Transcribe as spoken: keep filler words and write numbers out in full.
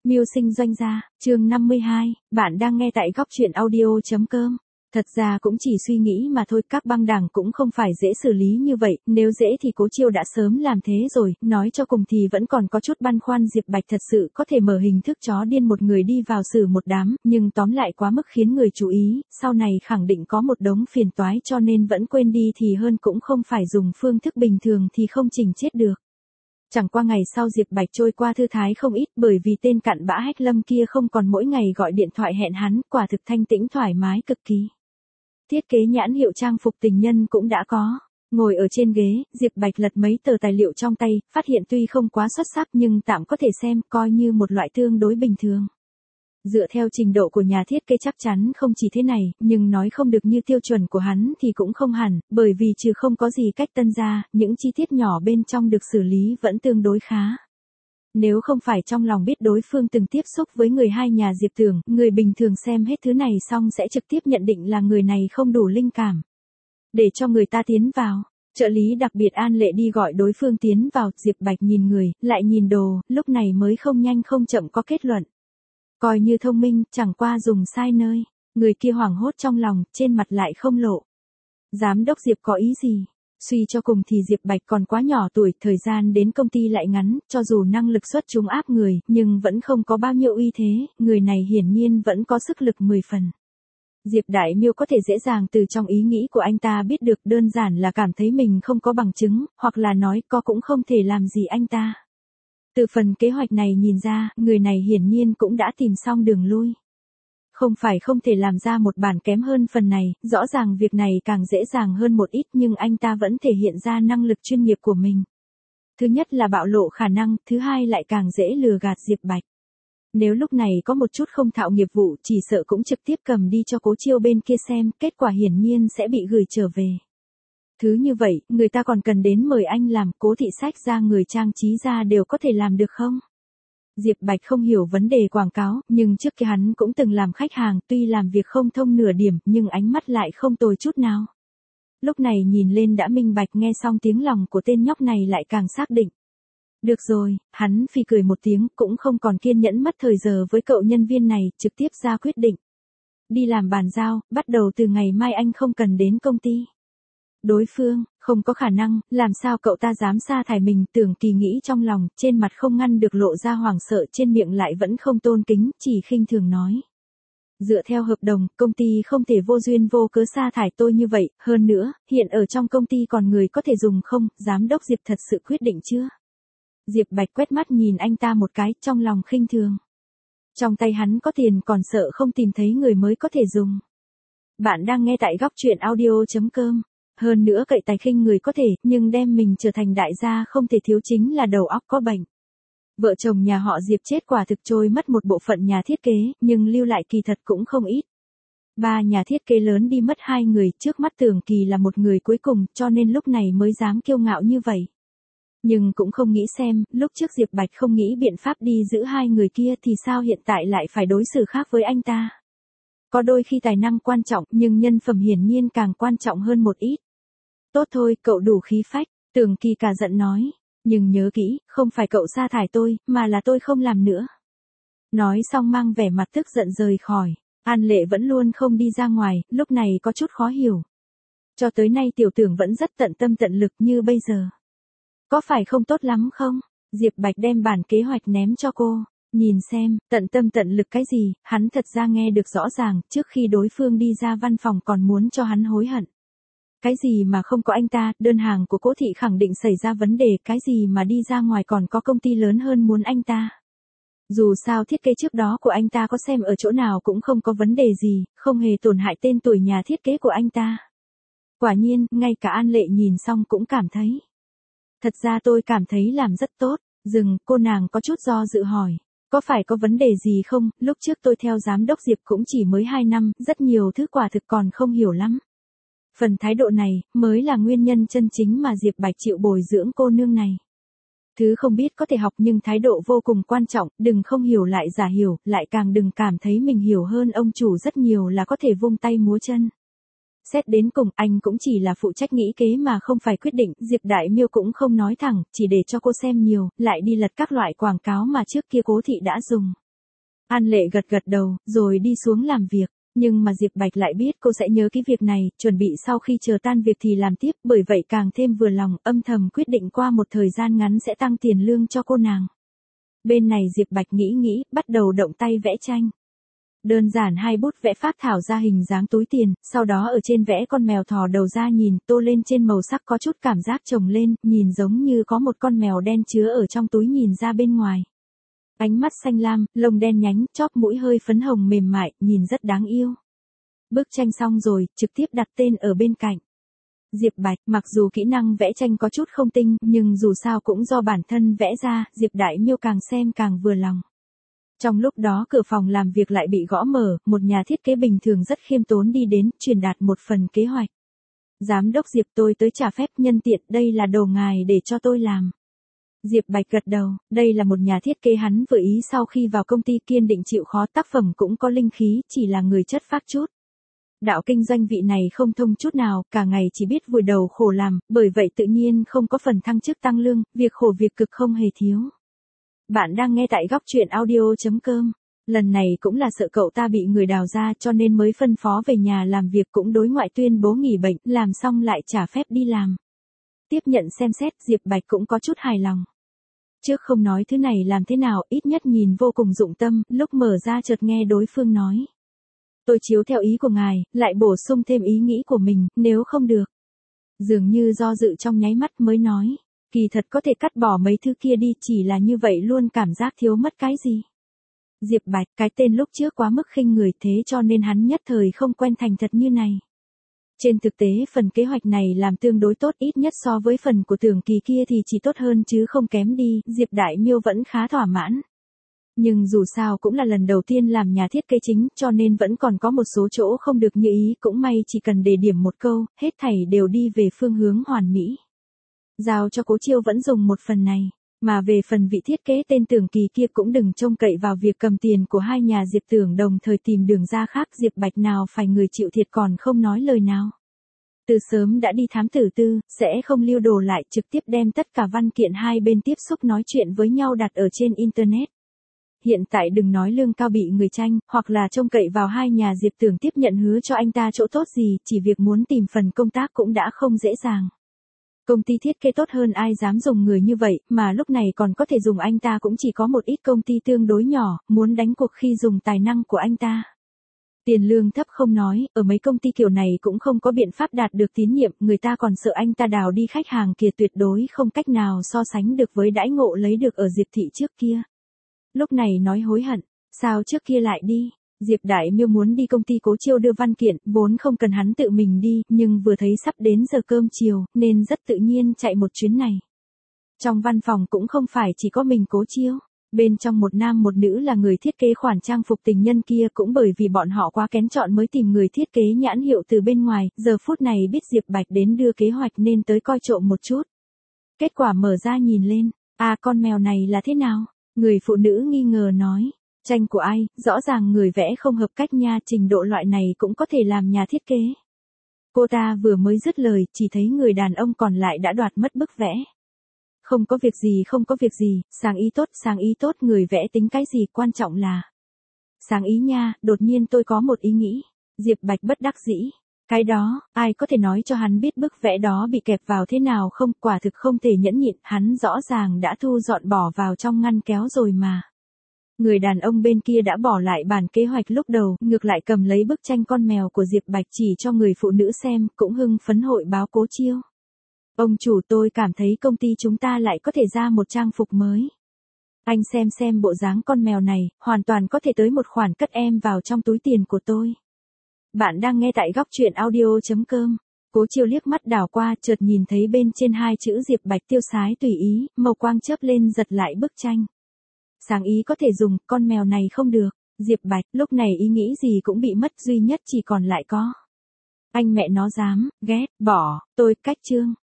Mưu sinh doanh gia, chương năm mươi hai, bạn đang nghe tại góc truyện audio.com. Thật ra cũng chỉ suy nghĩ mà thôi, các băng đảng cũng không phải dễ xử lý như vậy, nếu dễ thì Cố Chiêu đã sớm làm thế rồi, nói cho cùng thì vẫn còn có chút băn khoăn Diệp Bạch thật sự có thể mở hình thức chó điên một người đi vào xử một đám, nhưng tóm lại quá mức khiến người chú ý, sau này khẳng định có một đống phiền toái cho nên vẫn quên đi thì hơn, cũng không phải dùng phương thức bình thường thì không chỉnh chết được. Chẳng qua ngày sau Diệp Bạch trôi qua thư thái không ít, bởi vì tên cặn bã Hách Lâm kia không còn mỗi ngày gọi điện thoại hẹn hắn, quả thực thanh tĩnh thoải mái cực kỳ. Thiết kế nhãn hiệu trang phục tình nhân cũng đã có. Ngồi ở trên ghế, Diệp Bạch lật mấy tờ tài liệu trong tay, phát hiện tuy không quá xuất sắc nhưng tạm có thể xem, coi như một loại tương đối bình thường. Dựa theo trình độ của nhà thiết kế chắc chắn không chỉ thế này, nhưng nói không được như tiêu chuẩn của hắn thì cũng không hẳn, bởi vì trừ không có gì cách tân ra, những chi tiết nhỏ bên trong được xử lý vẫn tương đối khá. Nếu không phải trong lòng biết đối phương từng tiếp xúc với người hai nhà Diệp Tưởng, người bình thường xem hết thứ này xong sẽ trực tiếp nhận định là người này không đủ linh cảm. Để cho người ta tiến vào, trợ lý đặc biệt An Lệ đi gọi đối phương tiến vào, Diệp Bạch nhìn người, lại nhìn đồ, lúc này mới không nhanh không chậm có kết luận. Coi như thông minh, chẳng qua dùng sai nơi, người kia hoảng hốt trong lòng, trên mặt lại không lộ. Giám đốc Diệp có ý gì? Suy cho cùng thì Diệp Bạch còn quá nhỏ tuổi, thời gian đến công ty lại ngắn, cho dù năng lực xuất chúng áp người, nhưng vẫn không có bao nhiêu uy thế, người này hiển nhiên vẫn có sức lực mười phần. Diệp Đại Miêu có thể dễ dàng từ trong ý nghĩ của anh ta biết được, đơn giản là cảm thấy mình không có bằng chứng, hoặc là nói có cũng không thể làm gì anh ta. Từ phần kế hoạch này nhìn ra, người này hiển nhiên cũng đã tìm xong đường lui. Không phải không thể làm ra một bản kém hơn phần này, rõ ràng việc này càng dễ dàng hơn một ít nhưng anh ta vẫn thể hiện ra năng lực chuyên nghiệp của mình. Thứ nhất là bạo lộ khả năng, thứ hai lại càng dễ lừa gạt Diệp Bạch. Nếu lúc này có một chút không thạo nghiệp vụ chỉ sợ cũng trực tiếp cầm đi cho Cố Chiêu bên kia xem, kết quả hiển nhiên sẽ bị gửi trở về. Thứ như vậy, người ta còn cần đến mời anh làm, Cố thị sách ra người trang trí ra đều có thể làm được không? Diệp Bạch không hiểu vấn đề quảng cáo, nhưng trước kia hắn cũng từng làm khách hàng, tuy làm việc không thông nửa điểm, nhưng ánh mắt lại không tồi chút nào. Lúc này nhìn lên đã minh bạch, nghe xong tiếng lòng của tên nhóc này lại càng xác định. Được rồi, hắn phì cười một tiếng, cũng không còn kiên nhẫn mất thời giờ với cậu nhân viên này, trực tiếp ra quyết định. Đi làm bàn giao, bắt đầu từ ngày mai anh không cần đến công ty. Đối phương, không có khả năng, làm sao cậu ta dám sa thải mình, Tưởng Kỳ nghĩ trong lòng, trên mặt không ngăn được lộ ra hoảng sợ, trên miệng lại vẫn không tôn kính, chỉ khinh thường nói. Dựa theo hợp đồng, công ty không thể vô duyên vô cớ sa thải tôi như vậy, hơn nữa, hiện ở trong công ty còn người có thể dùng không, giám đốc Diệp thật sự quyết định chưa? Diệp Bạch quét mắt nhìn anh ta một cái, trong lòng khinh thường. Trong tay hắn có tiền còn sợ không tìm thấy người mới có thể dùng. Bạn đang nghe tại góc truyện audio.com. Hơn nữa cậy tài khinh người có thể, nhưng đem mình trở thành đại gia không thể thiếu chính là đầu óc có bệnh. Vợ chồng nhà họ Diệp chết quả thực trôi mất một bộ phận nhà thiết kế, nhưng lưu lại kỳ thật cũng không ít. Ba nhà thiết kế lớn đi mất hai người, trước mắt Tưởng Kỳ là một người cuối cùng, cho nên lúc này mới dám kiêu ngạo như vậy. Nhưng cũng không nghĩ xem, lúc trước Diệp Bạch không nghĩ biện pháp đi giữ hai người kia thì sao hiện tại lại phải đối xử khác với anh ta. Có đôi khi tài năng quan trọng, nhưng nhân phẩm hiển nhiên càng quan trọng hơn một ít. Tốt thôi, cậu đủ khí phách, Tưởng Kỳ cả giận nói, nhưng nhớ kỹ, không phải cậu sa thải tôi, mà là tôi không làm nữa. Nói xong mang vẻ mặt tức giận rời khỏi, An Lệ vẫn luôn không đi ra ngoài, lúc này có chút khó hiểu. Cho tới nay tiểu Tưởng vẫn rất tận tâm tận lực như bây giờ. Có phải không tốt lắm không? Diệp Bạch đem bản kế hoạch ném cho cô, nhìn xem, tận tâm tận lực cái gì, hắn thật ra nghe được rõ ràng, trước khi đối phương đi ra văn phòng còn muốn cho hắn hối hận. Cái gì mà không có anh ta, đơn hàng của Cố thị khẳng định xảy ra vấn đề, cái gì mà đi ra ngoài còn có công ty lớn hơn muốn anh ta. Dù sao thiết kế trước đó của anh ta có xem ở chỗ nào cũng không có vấn đề gì, không hề tổn hại tên tuổi nhà thiết kế của anh ta. Quả nhiên, ngay cả An Lệ nhìn xong cũng cảm thấy. Thật ra tôi cảm thấy làm rất tốt, dừng, cô nàng có chút do dự hỏi. Có phải có vấn đề gì không, lúc trước tôi theo giám đốc Diệp cũng chỉ mới hai năm, rất nhiều thứ quả thực còn không hiểu lắm. Phần thái độ này, mới là nguyên nhân chân chính mà Diệp Bạch chịu bồi dưỡng cô nương này. Thứ không biết có thể học nhưng thái độ vô cùng quan trọng, đừng không hiểu lại giả hiểu, lại càng đừng cảm thấy mình hiểu hơn ông chủ rất nhiều là có thể vung tay múa chân. Xét đến cùng, anh cũng chỉ là phụ trách nghĩ kế mà không phải quyết định, Diệp Đại Miêu cũng không nói thẳng, chỉ để cho cô xem nhiều, lại đi lật các loại quảng cáo mà trước kia Cố thị đã dùng. An Lệ gật gật đầu, rồi đi xuống làm việc. Nhưng mà Diệp Bạch lại biết cô sẽ nhớ cái việc này, chuẩn bị sau khi chờ tan việc thì làm tiếp, bởi vậy càng thêm vừa lòng, âm thầm quyết định qua một thời gian ngắn sẽ tăng tiền lương cho cô nàng. Bên này Diệp Bạch nghĩ nghĩ, bắt đầu động tay vẽ tranh. Đơn giản hai bút vẽ phác thảo ra hình dáng túi tiền, sau đó ở trên vẽ con mèo thò đầu ra nhìn, tô lên trên màu sắc có chút cảm giác chồng lên, nhìn giống như có một con mèo đen chứa ở trong túi nhìn ra bên ngoài. Ánh mắt xanh lam, lông đen nhánh, chóp mũi hơi phấn hồng mềm mại, nhìn rất đáng yêu. Bức tranh xong rồi, trực tiếp đặt tên ở bên cạnh. Diệp Bạch, mặc dù kỹ năng vẽ tranh có chút không tinh, nhưng dù sao cũng do bản thân vẽ ra, Diệp Đại Miêu càng xem càng vừa lòng. Trong lúc đó cửa phòng làm việc lại bị gõ mở, một nhà thiết kế bình thường rất khiêm tốn đi đến, truyền đạt một phần kế hoạch. Giám đốc Diệp, tôi tới trả phép nhân tiện, đây là đồ ngài để cho tôi làm. Diệp Bạch gật đầu, đây là một nhà thiết kế hắn vừa ý sau khi vào công ty, kiên định chịu khó, tác phẩm cũng có linh khí, chỉ là người chất phác chút. Đạo kinh doanh vị này không thông chút nào, cả ngày chỉ biết vùi đầu khổ làm, bởi vậy tự nhiên không có phần thăng chức tăng lương, việc khổ việc cực không hề thiếu. Bạn đang nghe tại góc truyện audio chấm com. Lần này cũng là sợ cậu ta bị người đào ra cho nên mới phân phó về nhà làm việc, cũng đối ngoại tuyên bố nghỉ bệnh, làm xong lại trả phép đi làm. Tiếp nhận xem xét, Diệp Bạch cũng có chút hài lòng. Trước không nói thứ này làm thế nào, ít nhất nhìn vô cùng dụng tâm, lúc mở ra chợt nghe đối phương nói. Tôi chiếu theo ý của ngài, lại bổ sung thêm ý nghĩ của mình, nếu không được. Dường như do dự trong nháy mắt mới nói. Kỳ thật có thể cắt bỏ mấy thứ kia đi, chỉ là như vậy luôn cảm giác thiếu mất cái gì. Diệp Bạch, cái tên lúc trước quá mức khinh người, thế cho nên hắn nhất thời không quen thành thật như này. Trên thực tế phần kế hoạch này làm tương đối tốt, ít nhất so với phần của Tưởng Kỳ kia thì chỉ tốt hơn chứ không kém đi, Diệp Đại Miêu vẫn khá thỏa mãn. Nhưng dù sao cũng là lần đầu tiên làm nhà thiết kế chính, cho nên vẫn còn có một số chỗ không được như ý, cũng may chỉ cần đề điểm một câu, hết thảy đều đi về phương hướng hoàn mỹ. Giao cho Cố Chiêu vẫn dùng một phần này, mà về phần vị thiết kế tên Tưởng Kỳ kia cũng đừng trông cậy vào việc cầm tiền của hai nhà Diệp Tưởng đồng thời tìm đường ra khác, Diệp Bạch nào phải người chịu thiệt còn không nói lời nào. Từ sớm đã đi thám tử tư, sẽ không lưu đồ lại, trực tiếp đem tất cả văn kiện hai bên tiếp xúc nói chuyện với nhau đặt ở trên Internet. Hiện tại đừng nói lương cao bị người tranh, hoặc là trông cậy vào hai nhà Diệp Tưởng tiếp nhận hứa cho anh ta chỗ tốt gì, chỉ việc muốn tìm phần công tác cũng đã không dễ dàng. Công ty thiết kế tốt hơn ai dám dùng người như vậy, mà lúc này còn có thể dùng anh ta cũng chỉ có một ít công ty tương đối nhỏ, muốn đánh cuộc khi dùng tài năng của anh ta. Tiền lương thấp không nói, ở mấy công ty kiểu này cũng không có biện pháp đạt được tín nhiệm, người ta còn sợ anh ta đào đi khách hàng kia, tuyệt đối không cách nào so sánh được với đãi ngộ lấy được ở Diệp thị trước kia. Lúc này nói hối hận, sao trước kia lại đi? Diệp Đại Miêu muốn đi công ty Cố Chiêu đưa văn kiện, vốn không cần hắn tự mình đi, nhưng vừa thấy sắp đến giờ cơm chiều, nên rất tự nhiên chạy một chuyến này. Trong văn phòng cũng không phải chỉ có mình Cố Chiêu, bên trong một nam một nữ là người thiết kế khoản trang phục tình nhân kia, cũng bởi vì bọn họ quá kén chọn mới tìm người thiết kế nhãn hiệu từ bên ngoài, giờ phút này biết Diệp Bạch đến đưa kế hoạch nên tới coi trộm một chút. Kết quả mở ra nhìn lên, à con mèo này là thế nào? Người phụ nữ nghi ngờ nói. Tranh của ai, rõ ràng người vẽ không hợp cách nha, trình độ loại này cũng có thể làm nhà thiết kế. Cô ta vừa mới dứt lời, chỉ thấy người đàn ông còn lại đã đoạt mất bức vẽ. Không có việc gì, không có việc gì, sáng ý tốt, sáng ý tốt, người vẽ tính cái gì, quan trọng là sáng ý nha, đột nhiên tôi có một ý nghĩ. Diệp Bạch bất đắc dĩ. Cái đó, ai có thể nói cho hắn biết bức vẽ đó bị kẹp vào thế nào không, quả thực không thể nhẫn nhịn, hắn rõ ràng đã thu dọn bỏ vào trong ngăn kéo rồi mà. Người đàn ông bên kia đã bỏ lại bản kế hoạch lúc đầu, ngược lại cầm lấy bức tranh con mèo của Diệp Bạch chỉ cho người phụ nữ xem, cũng hưng phấn hội báo Cố Chiêu. Ông chủ, tôi cảm thấy công ty chúng ta lại có thể ra một trang phục mới. Anh xem xem bộ dáng con mèo này, hoàn toàn có thể tới một khoản cất em vào trong túi tiền của tôi. Bạn đang nghe tại góc truyện audio chấm com. Cố Chiêu liếc mắt đảo qua, chợt nhìn thấy bên trên hai chữ Diệp Bạch tiêu sái tùy ý, màu quang chớp lên giật lại bức tranh. Sáng ý có thể dùng, con mèo này không được. Diệp Bạch, lúc này ý nghĩ gì cũng bị mất, duy nhất chỉ còn lại có. Anh mẹ nó dám, ghét, bỏ, tôi, cách chương.